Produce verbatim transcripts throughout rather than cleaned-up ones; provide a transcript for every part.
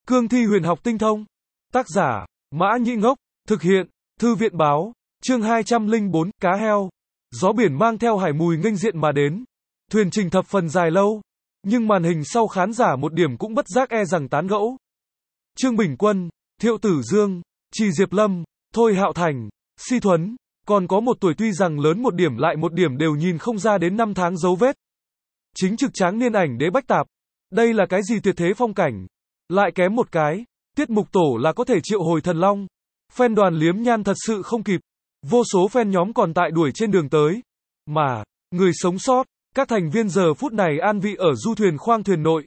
Cương thi huyền học tinh thông. Tác giả, Mã Nhĩ Ngốc. Thực hiện, Thư viện báo. Chương hai trăm lẻ bốn, cá heo. Gió biển mang theo hải mùi nghênh diện mà đến. Thuyền trình thập phần dài lâu. Nhưng màn hình sau khán giả một điểm cũng bất giác e rằng tán gẫu. Trương Bình Quân, Thiệu Tử Dương, Trì Diệp Lâm, Thôi Hạo Thành, Si Thuấn, còn có một tuổi tuy rằng lớn một điểm lại một điểm đều nhìn không ra đến năm tháng dấu vết. Chính trực tráng niên ảnh đế bách tạp. Đây là cái gì tuyệt thế phong cảnh. Lại kém một cái, tiết mục tổ là có thể triệu hồi thần long. Fan đoàn liếm nhan thật sự không kịp. Vô số fan nhóm còn tại đuổi trên đường tới. Mà, người sống sót, các thành viên giờ phút này an vị ở du thuyền khoang thuyền nội.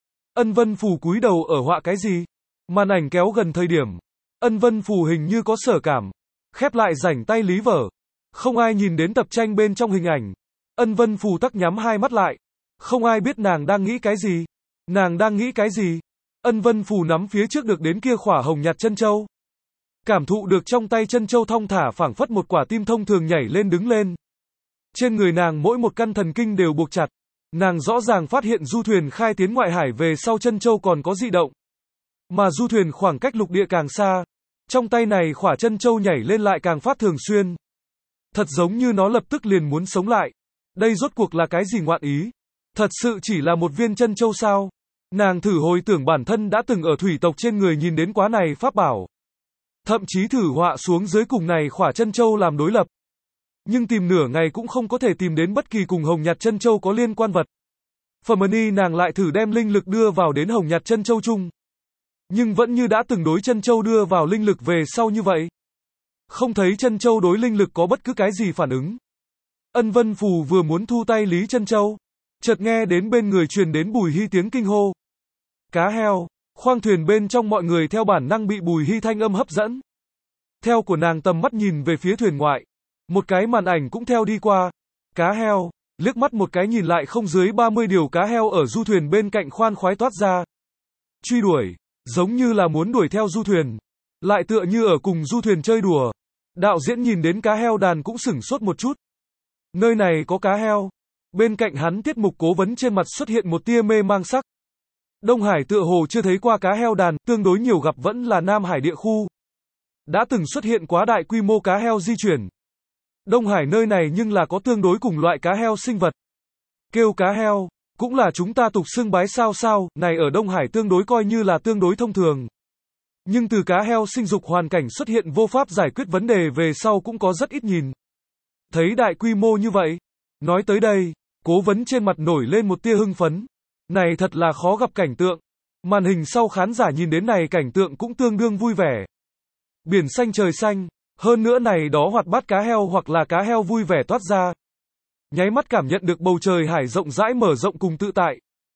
Ân Vân Phù cúi đầu ở họa cái gì? Màn ảnh kéo gần thời điểm. Ân Vân Phù hình như có sở cảm. Khép lại rảnh tay lý vở. Không ai nhìn đến tập tranh bên trong hình ảnh. Ân Vân Phù tắc nhắm hai mắt lại. Không ai biết nàng đang nghĩ cái gì. Nàng đang nghĩ cái gì? Ân Vân Phù nắm phía trước được đến kia khỏa hồng nhạt chân châu. Cảm thụ được trong tay chân châu thong thả phảng phất một quả tim thông thường nhảy lên đứng lên. Trên người nàng mỗi một căn thần kinh đều buộc chặt. Nàng rõ ràng phát hiện du thuyền khai tiến ngoại hải về sau chân châu còn có dị động. Mà du thuyền khoảng cách lục địa càng xa. Trong tay này khỏa chân châu nhảy lên lại càng phát thường xuyên. Thật giống như nó lập tức liền muốn sống lại. Đây rốt cuộc là cái gì ngoạn ý? Thật sự chỉ là một viên chân châu sao? Nàng thử hồi tưởng bản thân đã từng ở thủy tộc trên người nhìn đến quá này pháp bảo. Thậm chí thử họa xuống dưới cùng này khỏa chân châu làm đối lập. Nhưng tìm nửa ngày cũng không có thể tìm đến bất kỳ cùng hồng nhạt chân châu có liên quan vật. Phẩm ơn nàng lại thử đem linh lực đưa vào đến hồng nhạt chân châu chung. Nhưng vẫn như đã từng đối chân châu đưa vào linh lực về sau như vậy. Không thấy chân châu đối linh lực có bất cứ cái gì phản ứng. Ân Vân Phù vừa muốn thu tay lý chân châu. Chợt nghe đến bên người truyền đến Bùi Hy tiếng kinh hô. Cá heo, khoang thuyền bên trong mọi người theo bản năng bị Bùi Hy thanh âm hấp dẫn. Theo của nàng tầm mắt nhìn về phía thuyền ngoại. Một cái màn ảnh cũng theo đi qua. Cá heo, liếc mắt một cái nhìn lại không dưới ba mươi điều cá heo ở du thuyền bên cạnh khoan khoái toát ra. Truy đuổi, giống như là muốn đuổi theo du thuyền. Lại tựa như ở cùng du thuyền chơi đùa. Đạo diễn nhìn đến cá heo đàn cũng sửng sốt một chút. Nơi này có cá heo. Bên cạnh hắn tiết mục cố vấn trên mặt xuất hiện một tia mê mang sắc. Đông Hải tựa hồ chưa thấy qua cá heo đàn, tương đối nhiều gặp vẫn là Nam Hải địa khu. Đã từng xuất hiện quá đại quy mô cá heo di chuyển. Đông Hải nơi này nhưng là có tương đối cùng loại cá heo sinh vật. Kêu cá heo, cũng là chúng ta tục xưng bái sao sao, này ở Đông Hải tương đối coi như là tương đối thông thường. Nhưng từ cá heo sinh dục hoàn cảnh xuất hiện vô pháp giải quyết vấn đề về sau cũng có rất ít nhìn. Thấy đại quy mô như vậy. Nói tới đây, cố vấn trên mặt nổi lên một tia hưng phấn. Này thật là khó gặp cảnh tượng. Màn hình sau khán giả nhìn đến này cảnh tượng cũng tương đương vui vẻ. Biển xanh trời xanh, hơn nữa này đó hoạt bát cá heo hoặc là cá heo vui vẻ toát ra. Nháy mắt cảm nhận được bầu trời hải rộng rãi mở rộng cùng tự tại.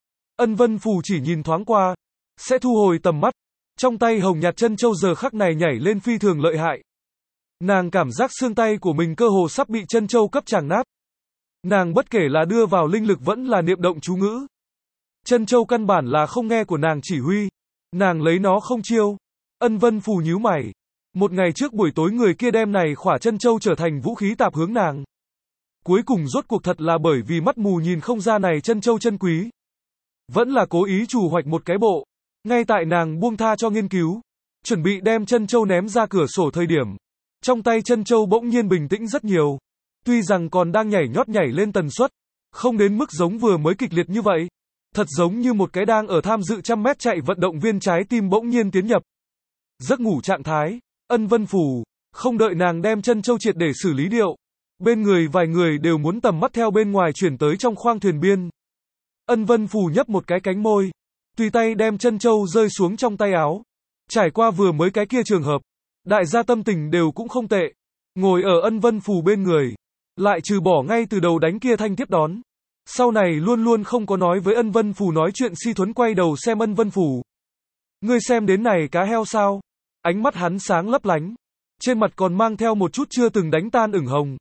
Ân Vân Phù chỉ nhìn thoáng qua, sẽ thu hồi tầm mắt. Trong tay hồng nhạt chân châu giờ khắc này nhảy lên phi thường lợi hại. Nàng cảm giác xương tay của mình cơ hồ sắp bị chân châu cấp chàng nát. Nàng bất kể là đưa vào linh lực vẫn là niệm động chú ngữ. Chân châu căn bản là không nghe của nàng chỉ huy. Nàng lấy nó không chiêu. Ân Vân Phù nhíu mày. Một ngày trước buổi tối người kia đem này khỏa chân châu trở thành vũ khí tạp hướng nàng. Cuối cùng rốt cuộc thật là bởi vì mắt mù nhìn không ra này chân châu chân quý. Vẫn là cố ý trù hoạch một cái bộ. Ngay tại nàng buông tha cho nghiên cứu. Chuẩn bị đem chân châu ném ra cửa sổ thời điểm. Trong tay chân châu bỗng nhiên bình tĩnh rất nhiều. Tuy rằng còn đang nhảy nhót nhảy lên tần suất. Không đến mức giống vừa mới kịch liệt như vậy. Thật giống như một cái đang ở tham dự trăm mét chạy vận động viên trái tim bỗng nhiên tiến nhập. Giấc ngủ trạng thái. Ân Vân Phù, không đợi nàng đem chân châu triệt để xử lý điệu. Bên người vài người đều muốn tầm mắt theo bên ngoài chuyển tới trong khoang thuyền biên. Ân Vân Phù nhấp một cái cánh môi. Tùy tay đem chân châu rơi xuống trong tay áo. Trải qua vừa mới cái kia trường hợp. Đại gia tâm tình đều cũng không tệ. Ngồi ở Ân Vân Phù bên người. Lại trừ bỏ ngay từ đầu đánh kia thanh tiếp đón. Sau này luôn luôn không có nói với Ân Vân Phù nói chuyện Si Thuấn quay đầu xem Ân Vân Phù. Ngươi xem đến này cá heo sao? Ánh mắt hắn sáng lấp lánh. Trên mặt còn mang theo một chút chưa từng đánh tan ửng hồng.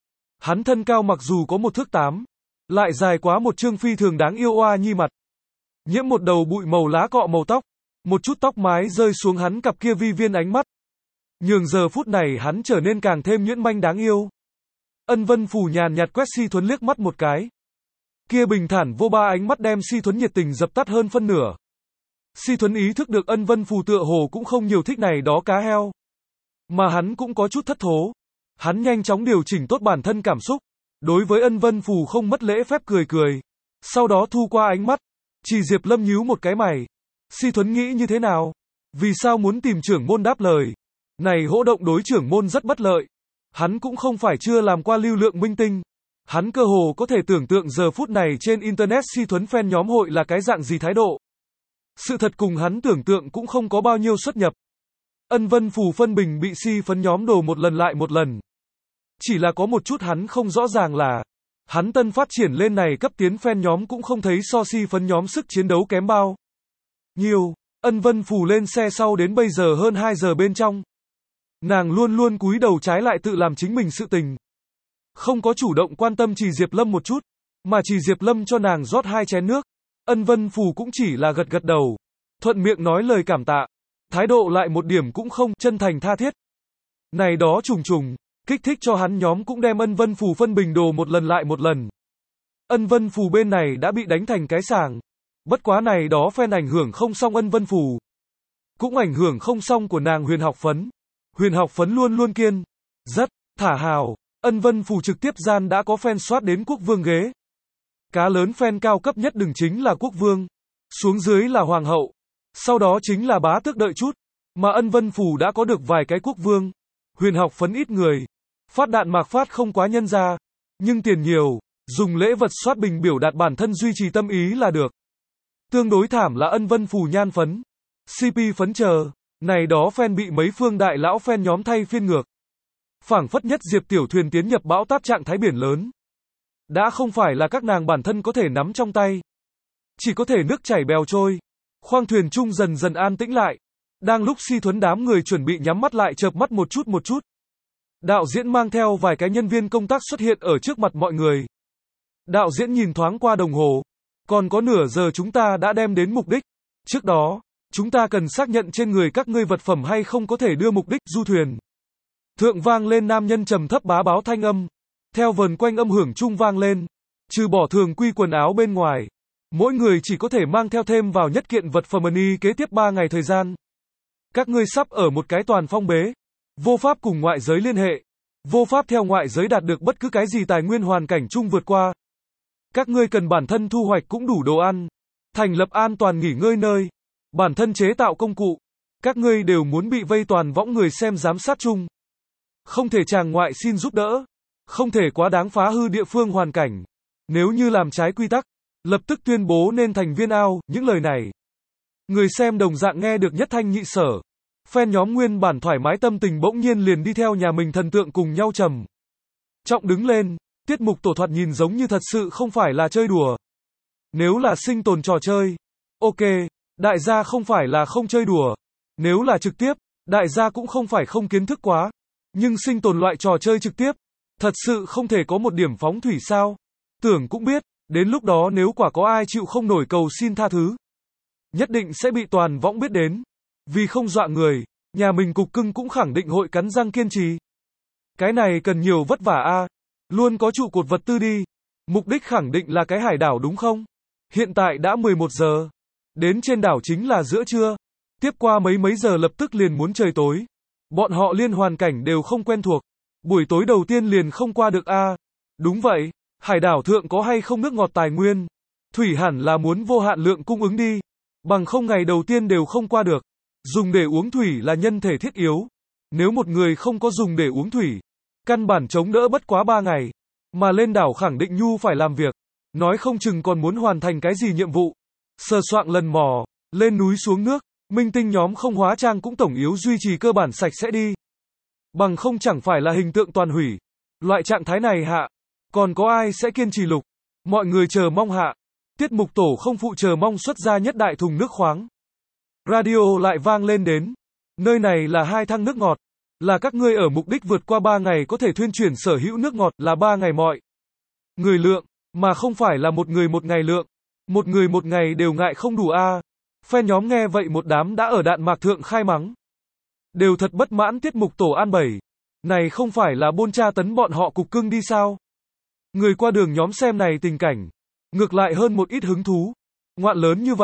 Hắn thân cao mặc dù có một thước tám. Lại dài quá một trương phi thường đáng yêu oa nhi mặt. Nhiễm một đầu bụi màu lá cọ màu tóc. Một chút tóc mái rơi xuống hắn cặp kia vi viên ánh mắt. Nhường giờ phút này hắn trở nên càng thêm nhuyễn manh đáng yêu. Ân Vân Phù nhàn nhạt quét Si Thuấn liếc mắt một cái. Kia bình thản vô ba ánh mắt đem Si Thuấn nhiệt tình dập tắt hơn phân nửa. Si Thuấn ý thức được Ân Vân Phù tựa hồ cũng không nhiều thích này đó cá heo. Mà hắn cũng có chút thất thố. Hắn nhanh chóng điều chỉnh tốt bản thân cảm xúc. Đối với Ân Vân Phù không mất lễ phép cười cười. Sau đó thu qua ánh mắt. Chỉ Diệp Lâm nhíu một cái mày. Si Thuấn nghĩ như thế nào? Vì sao muốn tìm trưởng môn đáp lời? Này hỗ động đối trưởng môn rất bất lợi. Hắn cũng không phải chưa làm qua lưu lượng minh tinh. Hắn cơ hồ có thể tưởng tượng giờ phút này trên Internet Si Thuấn fan nhóm hội là cái dạng gì thái độ. Sự thật cùng hắn tưởng tượng cũng không có bao nhiêu xuất nhập. Ân Vân Phù phân bình bị Si phấn nhóm đồ một lần lại một lần. Chỉ là có một chút hắn không rõ ràng là, hắn tân phát triển lên này cấp tiến fan nhóm cũng không thấy so Si phấn nhóm sức chiến đấu kém bao nhiều. Ân Vân Phù lên xe sau đến bây giờ hơn hai giờ bên trong. Nàng luôn luôn cúi đầu trái lại tự làm chính mình sự tình. Không có chủ động quan tâm Trì Diệp Lâm một chút, mà Trì Diệp Lâm cho nàng rót hai chén nước. Ân Vân Phù cũng chỉ là gật gật đầu, thuận miệng nói lời cảm tạ. Thái độ lại một điểm cũng không chân thành tha thiết. Này đó trùng trùng, kích thích cho hắn nhóm cũng đem Ân Vân Phù phân bình đồ một lần lại một lần. Ân Vân Phù bên này đã bị đánh thành cái sàng. Bất quá này đó fan ảnh hưởng không xong Ân Vân Phù. Cũng ảnh hưởng không xong của nàng Huyền Học Phấn. Huyền Học Phấn luôn luôn kiên, rất, thả hào. Ân Vân Phù trực tiếp gian đã có fan soát đến quốc vương ghế. Cá lớn fan cao cấp nhất đừng chính là quốc vương. Xuống dưới là hoàng hậu. Sau đó chính là bá tước đợi chút. Mà Ân Vân Phù đã có được vài cái quốc vương. Huyền Học Phấn ít người. Phát đạn mạc phát không quá nhân ra. Nhưng tiền nhiều. Dùng lễ vật soát bình biểu đạt bản thân duy trì tâm ý là được. Tương đối thảm là Ân Vân Phù nhan phấn. xê pê phấn chờ. Này đó fan bị mấy phương đại lão fan nhóm thay phiên ngược. Phảng phất nhất Diệp Tiểu Thuyền tiến nhập bão táp trạng thái biển lớn. Đã không phải là các nàng bản thân có thể nắm trong tay. Chỉ có thể nước chảy bèo trôi. Khoang thuyền chung dần dần an tĩnh lại. Đang lúc Si Thuấn đám người chuẩn bị nhắm mắt lại chợp mắt một chút một chút. Đạo diễn mang theo vài cái nhân viên công tác xuất hiện ở trước mặt mọi người. Đạo diễn nhìn thoáng qua đồng hồ. Còn có nửa giờ chúng ta đã đem đến mục đích. Trước đó, chúng ta cần xác nhận trên người các ngươi vật phẩm hay không có thể đưa mục đích du thuyền. Thượng vang lên nam nhân trầm thấp bá báo thanh âm. Theo vần quanh âm hưởng chung vang lên. Trừ bỏ thường quy quần áo bên ngoài. Mỗi người chỉ có thể mang theo thêm vào nhất kiện vật phẩm y kế tiếp ba ngày thời gian. Các ngươi sắp ở một cái toàn phong bế. Vô pháp cùng ngoại giới liên hệ. Vô pháp theo ngoại giới đạt được bất cứ cái gì tài nguyên hoàn cảnh chung vượt qua. Các ngươi cần bản thân thu hoạch cũng đủ đồ ăn. Thành lập an toàn nghỉ ngơi nơi. Bản thân chế tạo công cụ. Các ngươi đều muốn bị vây toàn võng người xem giám sát chung. Không thể tràng ngoại xin giúp đỡ. Không thể quá đáng phá hư địa phương hoàn cảnh. Nếu như làm trái quy tắc, lập tức tuyên bố nên thành viên ao. Những lời này, người xem đồng dạng nghe được nhất thanh nhị sở. Fan nhóm nguyên bản thoải mái tâm tình bỗng nhiên liền đi theo nhà mình thần tượng cùng nhau trầm trọng đứng lên. Tiết mục tổ thoạt nhìn giống như thật sự không phải là chơi đùa. Nếu là sinh tồn trò chơi, ok, đại gia không phải là không chơi đùa. Nếu là trực tiếp, đại gia cũng không phải không kiến thức quá. Nhưng sinh tồn loại trò chơi trực tiếp, thật sự không thể có một điểm phóng thủy sao? Tưởng cũng biết, đến lúc đó nếu quả có ai chịu không nổi cầu xin tha thứ, nhất định sẽ bị toàn võng biết đến. Vì không dọa người, nhà mình cục cưng cũng khẳng định hội cắn răng kiên trì. Cái này cần nhiều vất vả a, luôn có trụ cột vật tư đi. Mục đích khẳng định là cái hải đảo đúng không? Hiện tại đã mười một giờ. Đến trên đảo chính là giữa trưa. Tiếp qua mấy mấy giờ lập tức liền muốn trời tối. Bọn họ liên hoàn cảnh đều không quen thuộc. Buổi tối đầu tiên liền không qua được a. À, đúng vậy, hải đảo thượng có hay không nước ngọt tài nguyên? Thủy hẳn là muốn vô hạn lượng cung ứng đi. Bằng không ngày đầu tiên đều không qua được. Dùng để uống thủy là nhân thể thiết yếu. Nếu một người không có dùng để uống thủy, căn bản chống đỡ bất quá ba ngày. Mà lên đảo khẳng định nhu phải làm việc. Nói không chừng còn muốn hoàn thành cái gì nhiệm vụ. Sờ soạng lần mò, lên núi xuống nước. Minh tinh nhóm không hóa trang cũng tổng yếu duy trì cơ bản sạch sẽ đi. Bằng không chẳng phải là hình tượng toàn hủy. Loại trạng thái này hạ, còn có ai sẽ kiên trì lục? Mọi người chờ mong hạ. Tiết mục tổ không phụ chờ mong xuất ra nhất đại thùng nước khoáng. Radio lại vang lên đến. Nơi này là hai thang nước ngọt. Là các ngươi ở mục đích vượt qua ba ngày có thể thuyên chuyển sở hữu nước ngọt là ba ngày mọi người lượng, mà không phải là một người một ngày lượng. Một người một ngày đều ngại không đủ a. À. Fan nhóm nghe vậy một đám đã ở đạn mạc thượng khai mắng. Đều thật bất mãn tiết mục tổ an bảy. Này không phải là bôn tra tấn bọn họ cục cưng đi sao? Người qua đường nhóm xem này tình cảnh. Ngược lại hơn một ít hứng thú. Ngoạn lớn như vậy,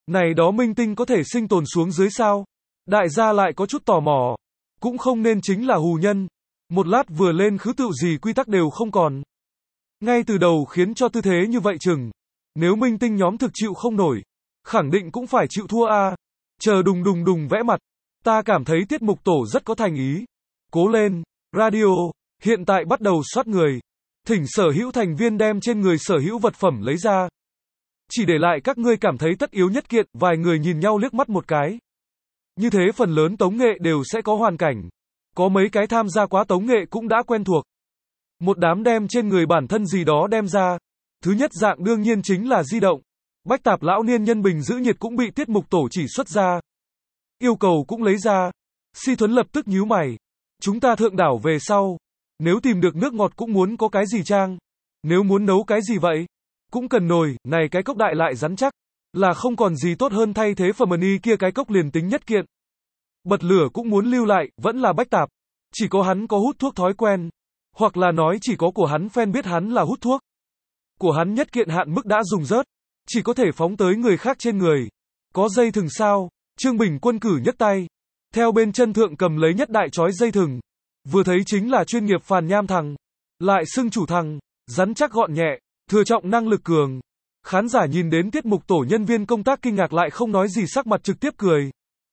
Này đó minh tinh có thể sinh tồn xuống dưới sao? Đại gia lại có chút tò mò. Cũng không nên chính là hù nhân. Một lát vừa lên khứ tựu gì quy tắc đều không còn. Ngay từ đầu khiến cho tư thế như vậy chừng. Nếu minh tinh nhóm thực chịu không nổi, khẳng định cũng phải chịu thua a. Chờ đùng đùng đùng vẽ mặt. Ta cảm thấy tiết mục tổ rất có thành ý. Cố lên, radio, hiện tại bắt đầu soát người. Thỉnh sở hữu thành viên đem trên người sở hữu vật phẩm lấy ra. Chỉ để lại các ngươi cảm thấy tất yếu nhất kiện, vài người nhìn nhau liếc mắt một cái. Như thế phần lớn tống nghệ đều sẽ có hoàn cảnh. Có mấy cái tham gia quá tống nghệ cũng đã quen thuộc. Một đám đem trên người bản thân gì đó đem ra. Thứ nhất dạng đương nhiên chính là di động. Bách tạp lão niên nhân bình giữ nhiệt cũng bị tiết mục tổ chỉ xuất ra. Yêu cầu cũng lấy ra. Si Thuấn lập tức nhíu mày. Chúng ta thượng đảo về sau. Nếu tìm được nước ngọt cũng muốn có cái gì trang. Nếu muốn nấu cái gì vậy? Cũng cần nồi, này cái cốc đại lại rắn chắc. Là không còn gì tốt hơn thay thế phần mần y kia cái cốc liền tính nhất kiện. Bật lửa cũng muốn lưu lại, vẫn là bách tạp. Chỉ có hắn có hút thuốc thói quen. Hoặc là nói chỉ có của hắn fan biết hắn là hút thuốc. Của hắn nhất kiện hạn mức đã dùng rớt. Chỉ có thể phóng tới người khác trên người. Có dây thừng sao? Trương Bình Quân cử nhấc tay. Theo bên chân thượng cầm lấy nhất đại chói dây thừng. Vừa thấy chính là chuyên nghiệp phàn nham thằng. Lại xưng chủ thằng. Rắn chắc gọn nhẹ. Thừa trọng năng lực cường. Khán giả nhìn đến tiết mục tổ nhân viên công tác kinh ngạc lại không nói gì sắc mặt trực tiếp cười.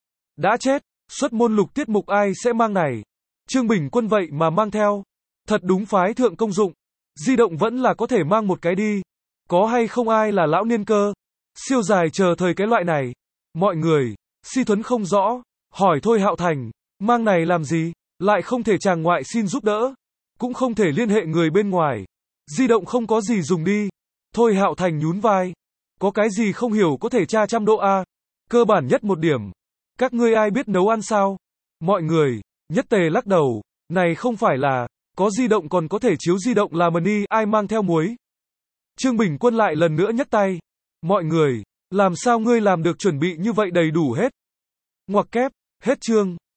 Đã chết. Xuất môn lục tiết mục ai sẽ mang này. Trương Bình Quân vậy mà mang theo. Thật đúng phái thượng công dụng. Di động vẫn là có thể mang một cái đi. Có hay không ai là lão niên cơ. Siêu dài chờ thời cái loại này. Mọi người. Si Thuấn không rõ. Hỏi Thôi Hạo Thành. Mang này làm gì? Lại không thể chàng ngoại xin giúp đỡ. Cũng không thể liên hệ người bên ngoài. Di động không có gì dùng đi. Thôi Hạo Thành nhún vai. Có cái gì không hiểu có thể tra trăm độ A. Cơ bản nhất một điểm. Các ngươi ai biết nấu ăn sao? Mọi người. Nhất tề lắc đầu. Này không phải là. Có di động còn có thể chiếu di động là mani, ai mang theo muối. Trương Bình Quân lại lần nữa nhấc tay. Mọi người. Làm sao ngươi làm được chuẩn bị như vậy đầy đủ hết? Ngoặc kép. Hết chương.